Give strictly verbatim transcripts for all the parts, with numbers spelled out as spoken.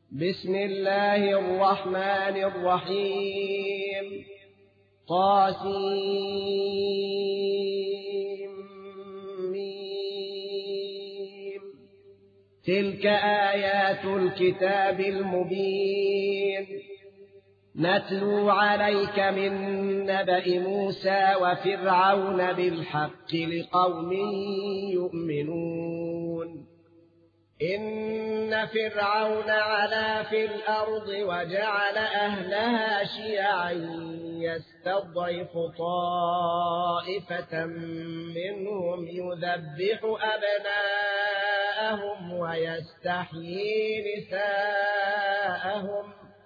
بسم الله الرحمن الرحيم. طاسيم ميم. تلك آيات الكتاب المبين. نتلو عليك من نبأ موسى وفرعون بالحق لقوم يؤمنون. إن فرعون علا في الأرض وجعل أهلها شيعا يستضعف طائفة منهم يذبح أبناءهم ويستحيي نساءهم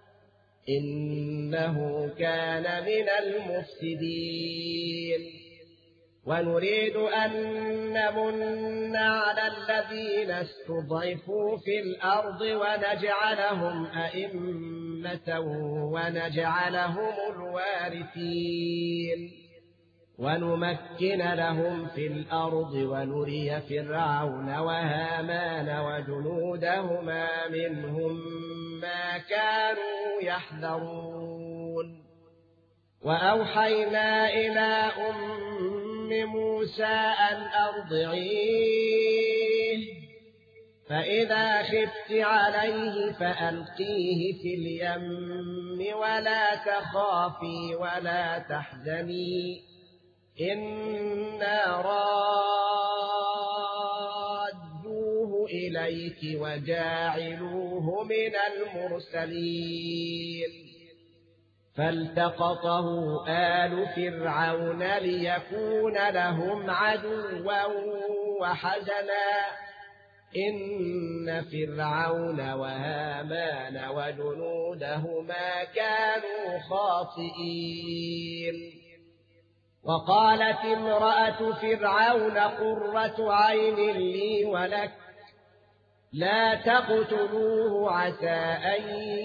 إنه كان من المفسدين. ونريد أن نمن على الذين استضعفوا في الأرض ونجعلهم أئمة ونجعلهم الوارثين ونمكن لهم في الأرض ونري فرعون وهامان وجنودهما منهم ما كانوا يحذرون. وأوحينا إلى أم موسى أن أرضعيه فإذا خفت عليه فألقيه في اليم ولا تخافي ولا تحزني إنا رادوه إليك وجاعلوه من المرسلين. فالتقطه آل فرعون ليكون لهم عدوا وحزنا إن فرعون وهامان وجنودهما كانوا خاطئين. وقالت امرأة فرعون قرة عين لي ولك لا تقتلوه عسى أن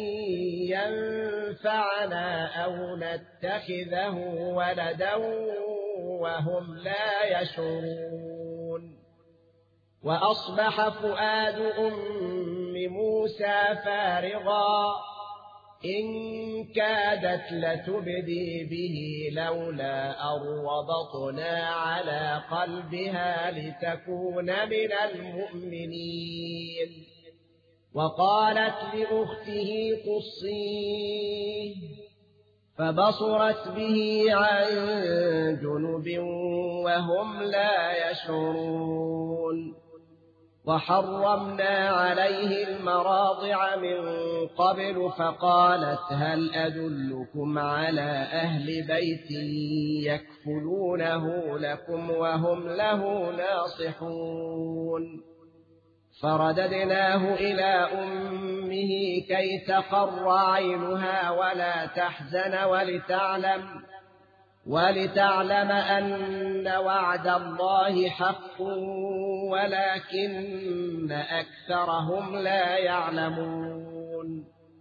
ينفعنا أو نتخذه ولدا وهم لا يشعرون. وأصبح فؤاد أم موسى فارغا إن كادت لتبدي به لولا أن ربطنا على قلبها لتكون من المؤمنين. وقالت لأخته قصيه فبصرت به عن جنب وهم لا يشعرون. وحرمنا عليه المراضع من قبل فقالت هل أدلكم على أهل بيت يكفلونه لكم وهم له ناصحون. فرددناه إلى أمه كي تقر عينها ولا تحزن ولتعلم ولتعلم أن وعد الله حق ولكن أكثرهم لا يعلمون.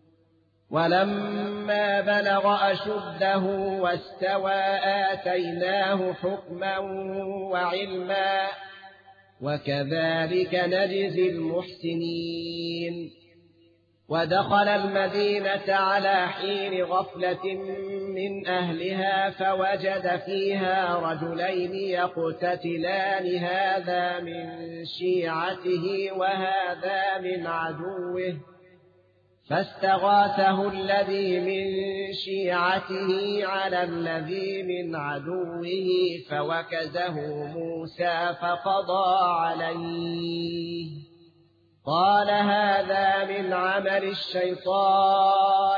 ولما بلغ أشده واستوى آتيناه حكما وعلما وكذلك نجزي المحسنين. ودخل المدينة على حين غفلة من أهلها فوجد فيها رجلين يقتتلان هذا من شيعته وهذا من عدوه فاستغاثه الذي من شيعته على الذي من عدوه فوكزه موسى فقضى عليه قال هذا من عمل الشيطان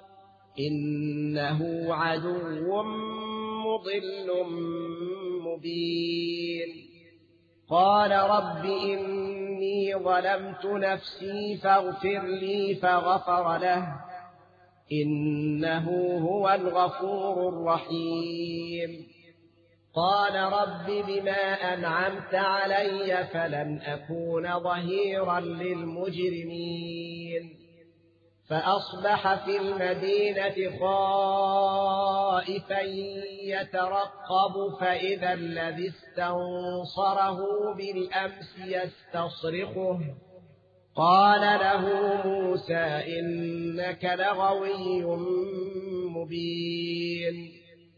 إنه عدو مضل مبين. قال رب إني ظلمت نفسي فاغفر لي فغفر له إنه هو الغفور الرحيم. قال رب بما أنعمت علي فلن أكون ظهيرا للمجرمين. فأصبح في المدينة خائفا يترقب فإذا الذي استنصره بالأمس يستصرخه قال له موسى إنك لغوي مبين.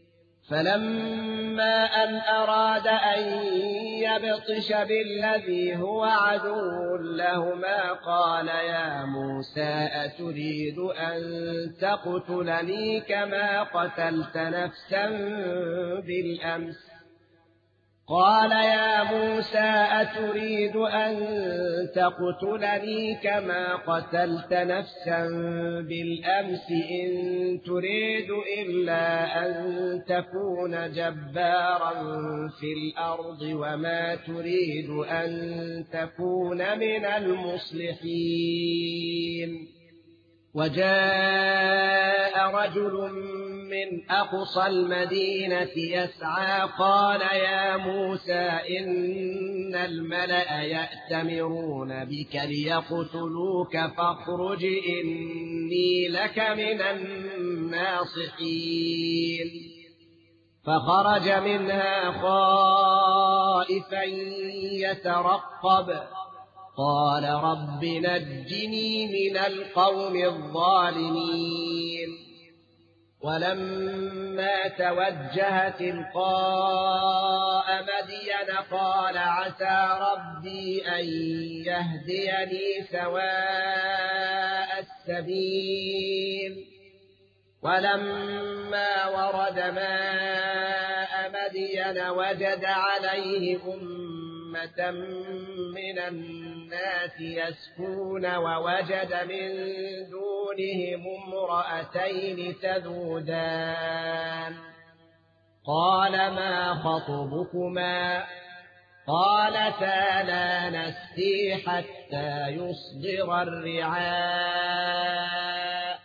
فلما أن أراد أن يبطش بالذي هو عدو لهما قال يا موسى أتريد أن تقتلني كما قتلت نفسا بالأمس قال يا موسى أتريد أن تقتلني كما قتلت نفسا بالأمس إن تريد إلا أن تكون جبارا في الأرض وما تريد أن تكون من المصلحين. وجاء رجل من أقصى المدينة يسعى قال يا موسى إن الملأ يأتمرون بك ليقتلوك فاخرج إني لك من الناصحين. فخرج منها خائفا يترقب قال رب نجني من القوم الظالمين. ولما توجه تلقاء مدين قال عسى ربي أن يهديني سواء السبيل. ولما ورد ماء مدين وجد عليه أمة من الناس يسكون ووجد من دونهم امرأتين تذودان قال ما خطبكما قالتا لا نسقي حتى يصدر الرعاء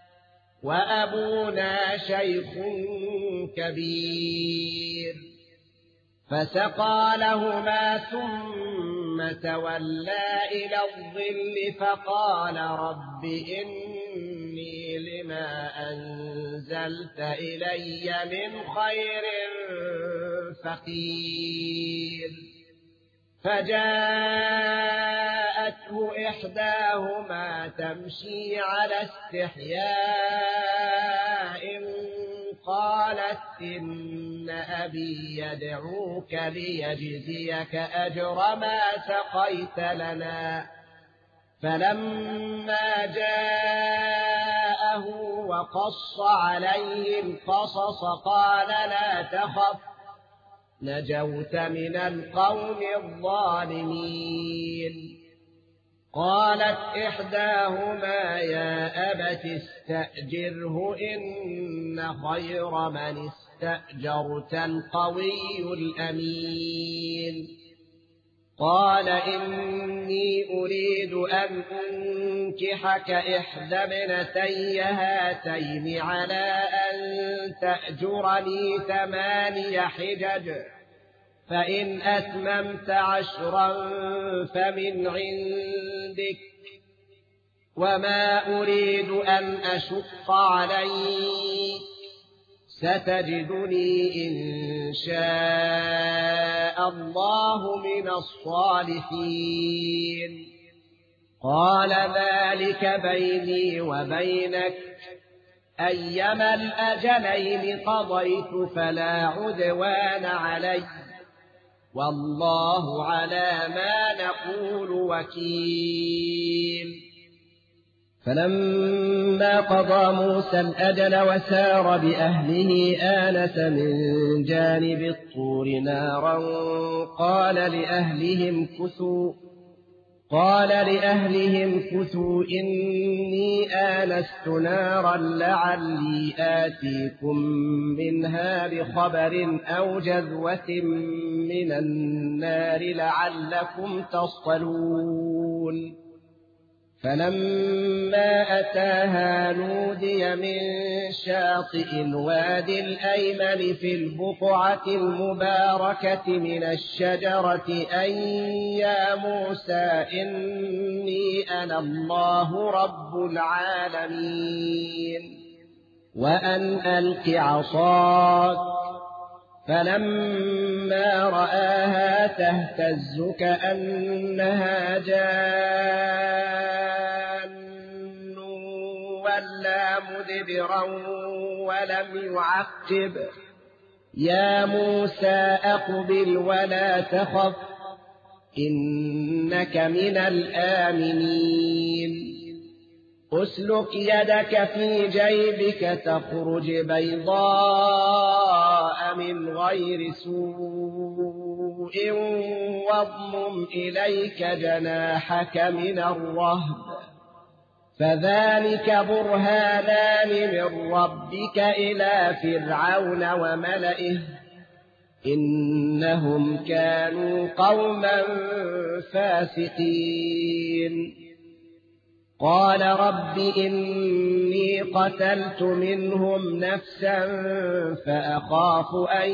وأبونا شيخ كبير. فسقى لهما ثم تولى إلى الظل فقال رب إني لما أنزلت إلي من خير فقير. فجاءته إحداهما تمشي على استحياء قالت إن أبي يدعوك ليجزيك أجر ما سقيت لنا. فلما جاءه وقص عليه القصص قال لا تخف نجوت من القوم الظالمين. قالت إحداهما يا أبت استأجره إن خير من استأجرت القوي الأمين. قال إني أريد أن أنكحك إحدى ابنتي هاتين على أن تأجرني ثماني حجج فإن أتممت عشرا فمن عندك وما أريد أن أشق عليك ستجدني إن شاء الله من الصالحين. قال ذلك بيني وبينك أيما الأجلين قضيت فلا عدوان علي والله على ما نقول وكيل. فلما قضى موسى الأجل وسار بأهله آنس من جانب الطور نارا قال لأهلهم كثوا قال لأهلهم كثوا إني آنست نارا لعلي آتيكم منها بخبر أو جذوة من النار لعلكم تصطلون. فلما أتاها نودي من شاطئ الوادي الأيمن في البقعة المباركة من الشجرة أن يا موسى إني أنا الله رب العالمين وأن ألق عصاك فلما رآها تهتز كأنها جان ولا مدبرا ولم يعقب يا موسى أقبل ولا تخف إنك من الآمنين أسلك يدك في جيبك تخرج بيضاء من غير سوء واضمم إليك جناحك من الرهب فذلك برهانان من ربك إلى فرعون وملئه إنهم كانوا قوما فاسقين قال رب إني قتلت منهم نفسا فأخاف أن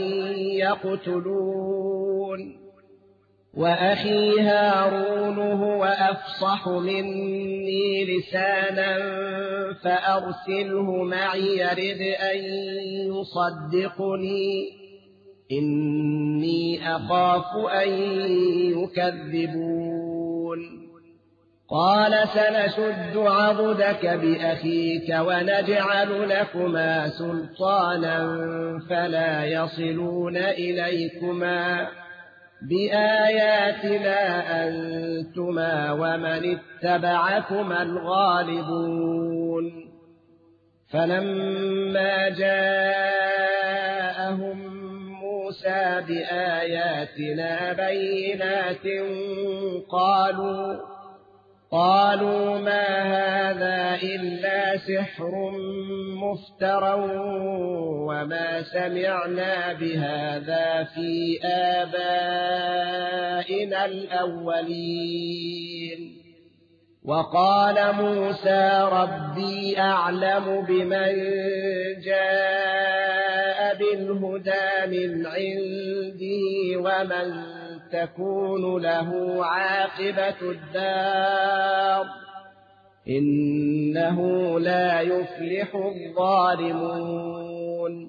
يقتلون وأخي هارون هو أفصح مني لسانا فأرسله معي يرد أن يصدقني إني أخاف أن يكذبون قال سنشد عضدك بأخيك ونجعل لكما سلطانا فلا يصلون إليكما بآياتنا أنتما ومن اتبعكما الغالبون فلما جاءهم موسى بآياتنا بينات قالوا قالوا ما هذا إلا سحر مفترى وما سمعنا بهذا في آبائنا الأولين وقال موسى ربي أعلم بمن جاء بالهدى من عنده ومن تكون له عاقبة الدار إنه لا يفلح الظالمون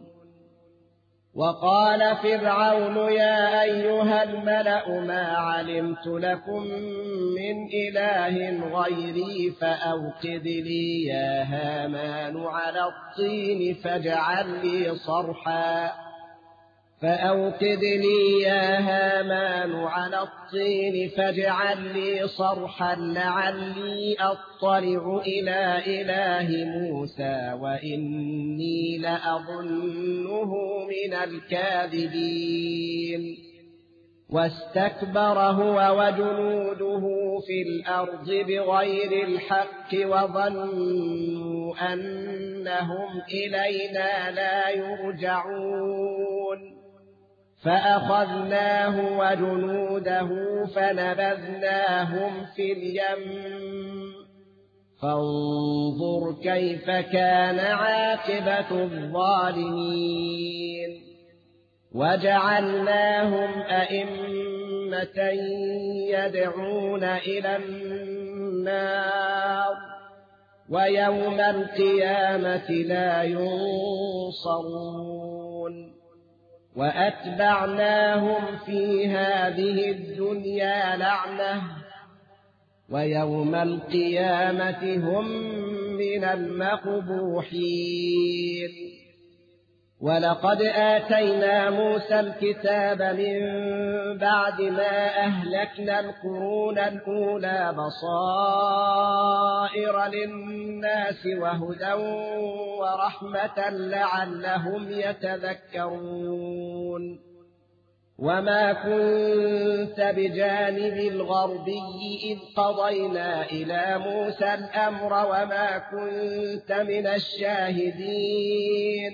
وقال فرعون يا أيها الملأ ما علمت لكم من إله غيري فأوقد لي يا هامان على الطين فاجعل لي صرحا فأوقد لي يا هامان على الطين فاجعل لي صرحا لعلي أطلع إلى إله موسى وإني لأظنه من الكاذبين واستكبر هو وجنوده في الأرض بغير الحق وظنوا أنهم إلينا لا يرجعون فأخذناه وجنوده فنبذناهم في اليم فانظر كيف كان عاقبة الظالمين وجعلناهم أئمة يدعون إلى النار ويوم القيامة لا ينصرون وأتبعناهم في هذه الدنيا لعنة ويوم القيامة هم من المقبوحين ولقد آتينا موسى الكتاب من بعد ما أهلكنا القرون الأولى بصائر للناس وهدى ورحمة لعلهم يتذكرون وما كنت بجانب الغربي إذ قضينا إلى موسى الأمر وما كنت من الشاهدين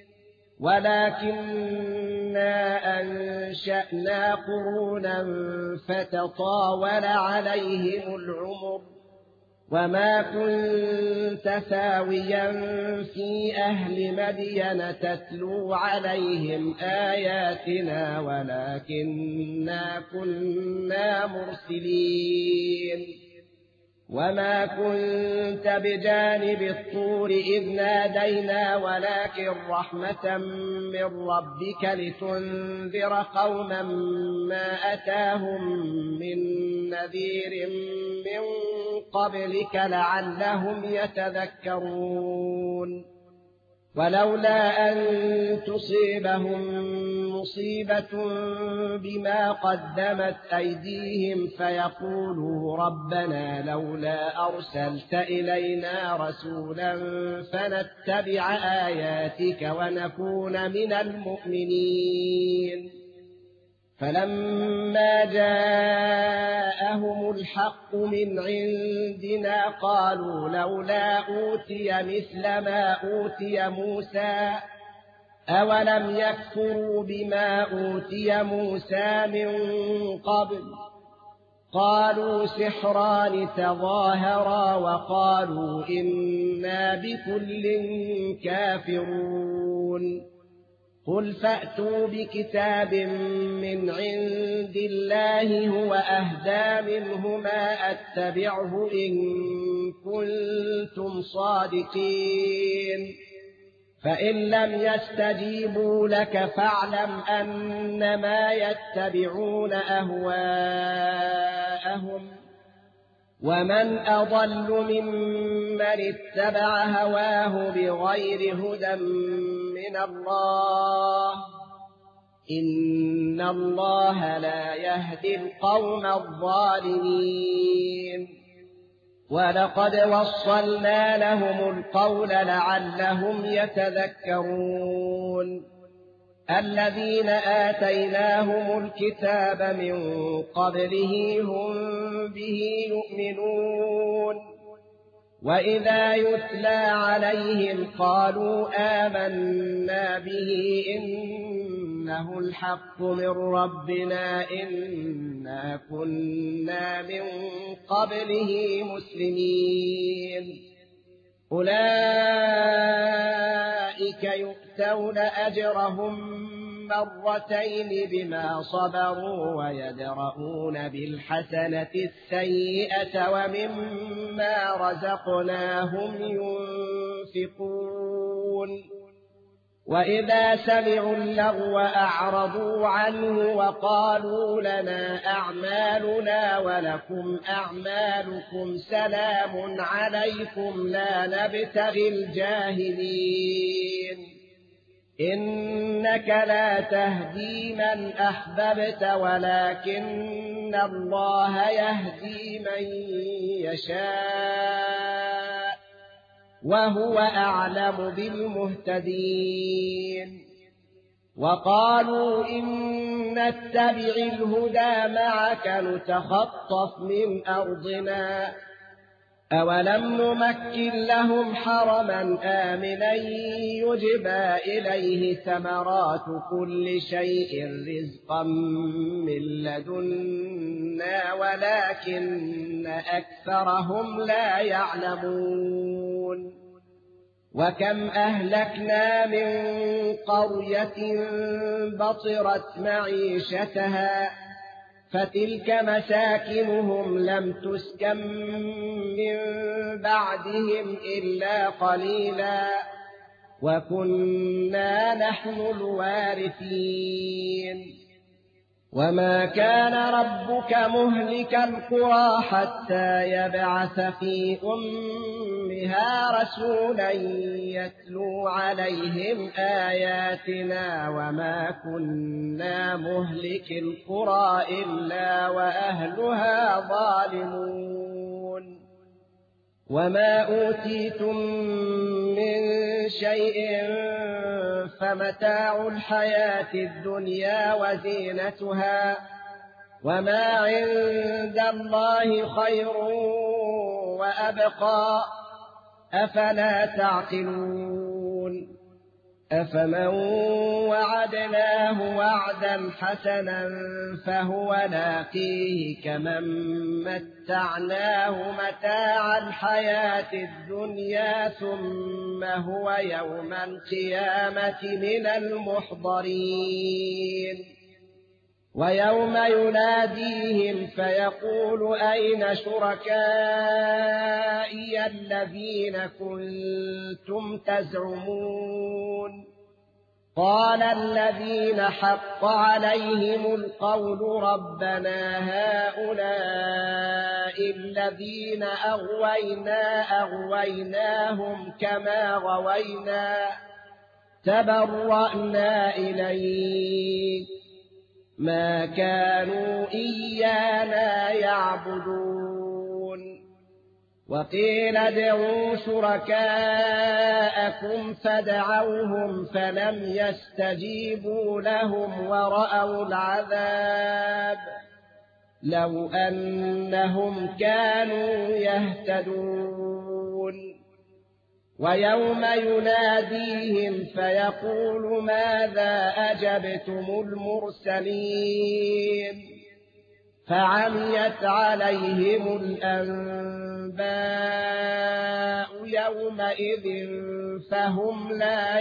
ولكننا أنشأنا قرونا فتطاول عليهم العمر وما كنت ثاويا في أهل مدين تتلو عليهم آياتنا ولكننا كنا مرسلين وما كنت بجانب الطور إذ نادينا ولكن رحمة من ربك لتنذر قوما ما أتاهم من نذير من قبلك لعلهم يتذكرون ولولا أن تصيبهم مصيبة بما قدمت أيديهم فيقولوا ربنا لولا أرسلت إلينا رسولا فنتبع آياتك ونكون من المؤمنين فلما جاءهم الحق من عندنا قالوا لولا أوتي مثل ما أوتي موسى أولم يكفروا بما أوتي موسى من قبل قالوا سحران تظاهرا وقالوا إنا بكل كافرون قل فأتوا بكتاب من عند الله هو أهدى منهما أتبعه إن كنتم صادقين فإن لم يستجيبوا لك فاعلم أنما يتبعون أهواءهم ومن أضل ممن اتبع هواه بغير هدى من الله إن الله لا يهدي القوم الظالمين ولقد وصلنا لهم القول لعلهم يتذكرون الذين آتيناهم الكتاب من قبله هم به يؤمنون وإذا يتلى عليهم قالوا آمنا به إنه الحق من ربنا إنا كنا من قبله مسلمين أولئك يؤتون أجرهم مرتين بما صبروا ويدرؤون بالحسنة السيئة ومما رزقناهم ينفقون وإذا سمعوا اللغو أعرضوا عنه وقالوا لنا أعمالنا ولكم أعمالكم سلام عليكم لا نبتغي الجاهلين إنك لا تهدي من أحببت ولكن الله يهدي من يشاء وهو أعلم بالمهتدين وقالوا إن نتبع الهدى معك نتخطف من أرضنا أولم نمكن لهم حرما آمنا يجبى إليه ثمرات كل شيء رزقا من لدنا ولكن أكثرهم لا يعلمون وكم أهلكنا من قرية بطرت معيشتها فتلك مساكنهم لم تسكن من بعدهم إلا قليلا وكنا نحن الوارثين وما كان ربك مهلك القرى حتى يبعث في أمها رسولا يتلو عليهم آياتنا وما كنا مهلك القرى إلا وأهلها ظالمون وما أوتيتم من شيء فمتاع الحياة الدنيا وزينتها وما عند الله خير وأبقى أفلا تعقلون أفمن وعدناه وعدا حسنا فهو لاقيه كمن متعناه متاع الحياة الدنيا ثم هو يوم القيامة من المحضرين ويوم يناديهم فيقول أين شركائي الذين كنتم تزعمون قال الذين حق عليهم القول ربنا هؤلاء الذين أغوينا أغويناهم كما غوينا تبرأنا إليك ما كانوا إيانا يعبدون وقيل ادعوا شركاءكم فدعوهم فلم يستجيبوا لهم ورأوا العذاب لو أنهم كانوا يهتدون ويوم يناديهم فيقول ماذا أجبتم المرسلين فعميت عليهم الأنباء يومئذ فهم لا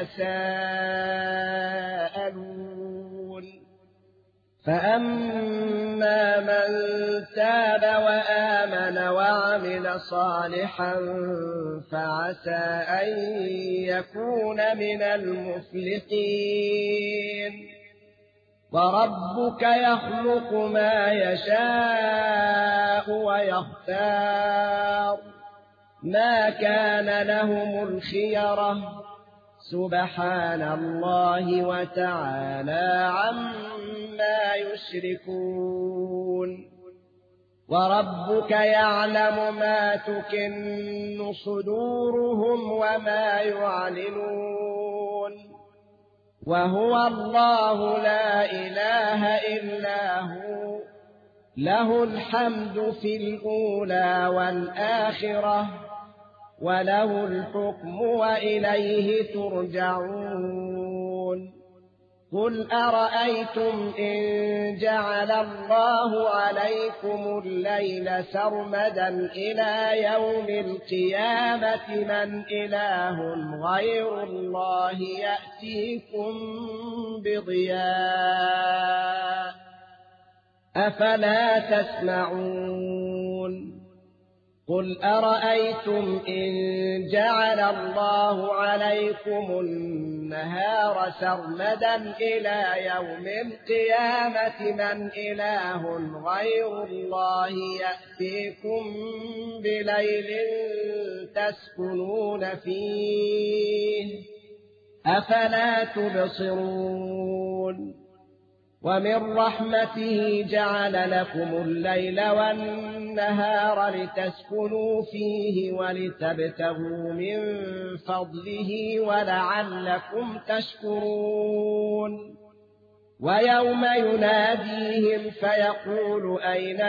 يتساءلون فأما من تاب وآمن وعمل صالحا فعسى أن يكون من المفلحين وربك يخلق ما يشاء ويختار ما كان لهم الخيرة سبحان الله وتعالى عما يشركون وربك يعلم ما تكن صدورهم وما يعلنون وهو الله لا إله إلا هو له الحمد في الأولى والآخرة وله الحكم وإليه ترجعون قل أرأيتم إن جعل الله عليكم الليل سرمدا إلى يوم القيامة من إله غير الله يأتيكم بضياء أفلا تسمعون قل أرأيتم إن جعل الله عليكم النهار سرمدا إلى يوم القيامة من إله غير الله يأتيكم بليل تسكنون فيه أفلا تبصرون ومن رحمته جعل لكم الليل والنهار لتسكنوا فيه ولتبتغوا من فضله ولعلكم تشكرون ويوم يناديهم فيقول أين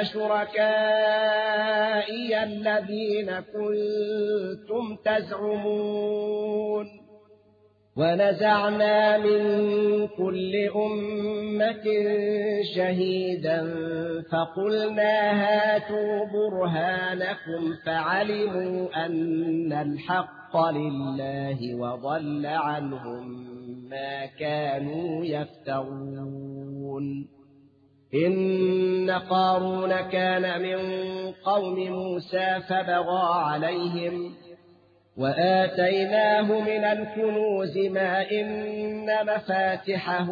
شركائي الذين كنتم تزعمون ونزعنا من كل أمة شهيدا فقلنا هاتوا برهانكم فعلموا أن الحق لله وضل عنهم ما كانوا يفترون إن قارون كان من قوم موسى فبغى عليهم وآتيناه من الكنوز ما إن مفاتحه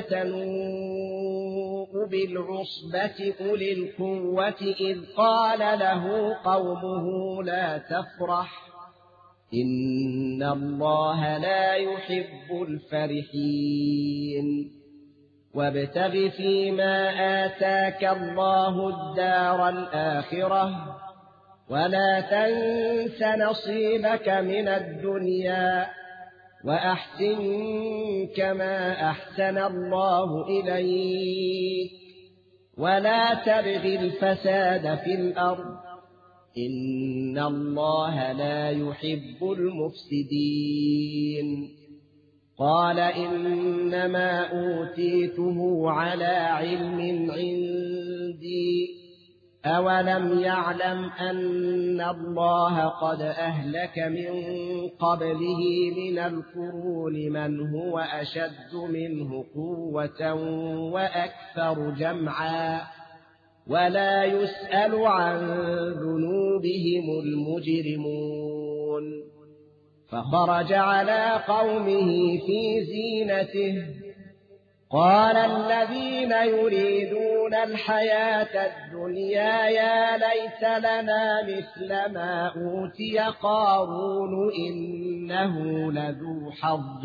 لتنوء بالعصبة أولي القوة إذ قال له قومه لا تفرح إن الله لا يحب الفرحين وابتغ فيما آتاك الله الدار الآخرة ولا تنس نصيبك من الدنيا وأحسن كما أحسن الله إليك ولا تبغ الفساد في الأرض إن الله لا يحب المفسدين قال إنما أوتيته على علم عندي أولم يعلم أن الله قد أهلك من قبله من القرون من هو أشد منه قوة وأكثر جمعا ولا يسأل عن ذنوبهم المجرمون فخرج على قومه في زينته قال الذين يريدون الحياة الدنيا يا ليت لنا مثل ما أوتي قارون إنه لذو حظ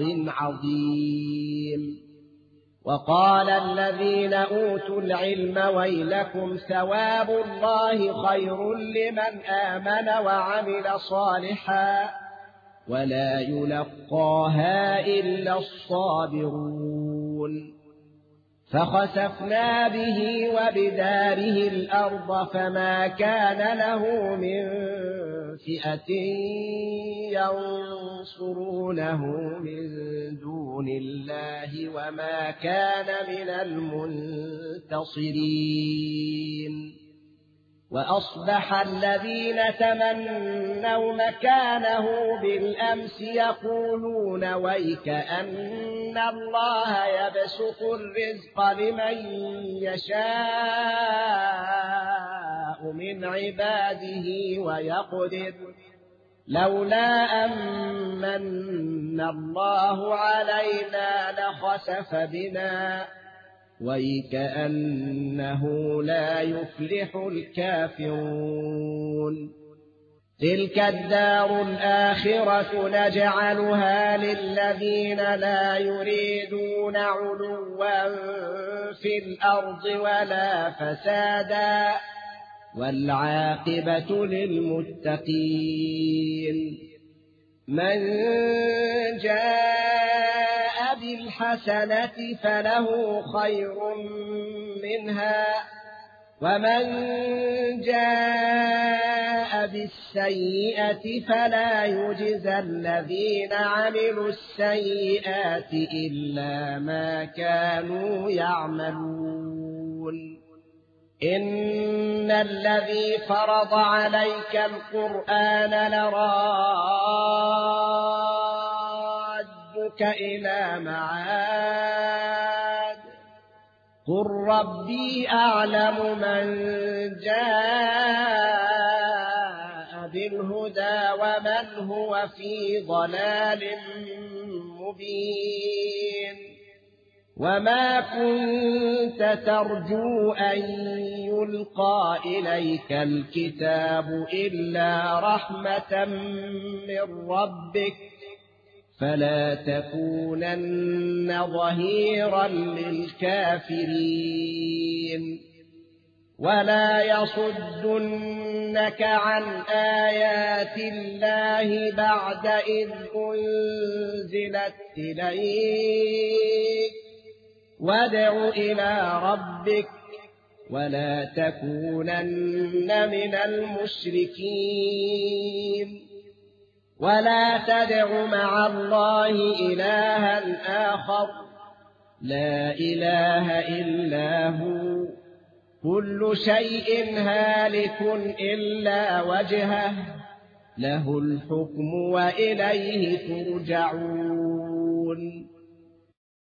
عظيم وقال الذين أوتوا العلم ويلكم ثواب الله خير لمن آمن وعمل صالحا ولا يلقاها إلا الصابرون فخسفنا به وبداره الأرض فما كان له من فئة ينصرونه من دون الله وما كان من المنتصرين وأصبح الذين تمنوا مكانه بالأمس يقولون ويك أن الله يبسط الرزق لمن يشاء من عباده ويقدر لولا أمن الله علينا لخسف بنا ويكأنه لا يفلح الكافرون تلك الدار الآخرة نجعلها للذين لا يريدون علوا في الأرض ولا فسادا والعاقبة للمتقين من جاء بالحسنة فله خير منها ومن جاء بالسيئة فلا يجزى الذين عملوا السيئات إلا ما كانوا يعملون إن الذي فرض عليك القرآن لرادك إلى معاد قل ربي أعلم من جاء بالهدى ومن هو في ضلال مبين وما كنت ترجو أن يلقى إليك الكتاب إلا رحمة من ربك فلا تكونن ظهيرا للكافرين ولا يصدنك عن آيات الله بعد إذ أنزلت إليك وادع إلى ربك ولا تكونن من المشركين ولا تدع مع الله إلها آخر لا إله إلا هو كل شيء هالك إلا وجهه له الحكم وإليه ترجعون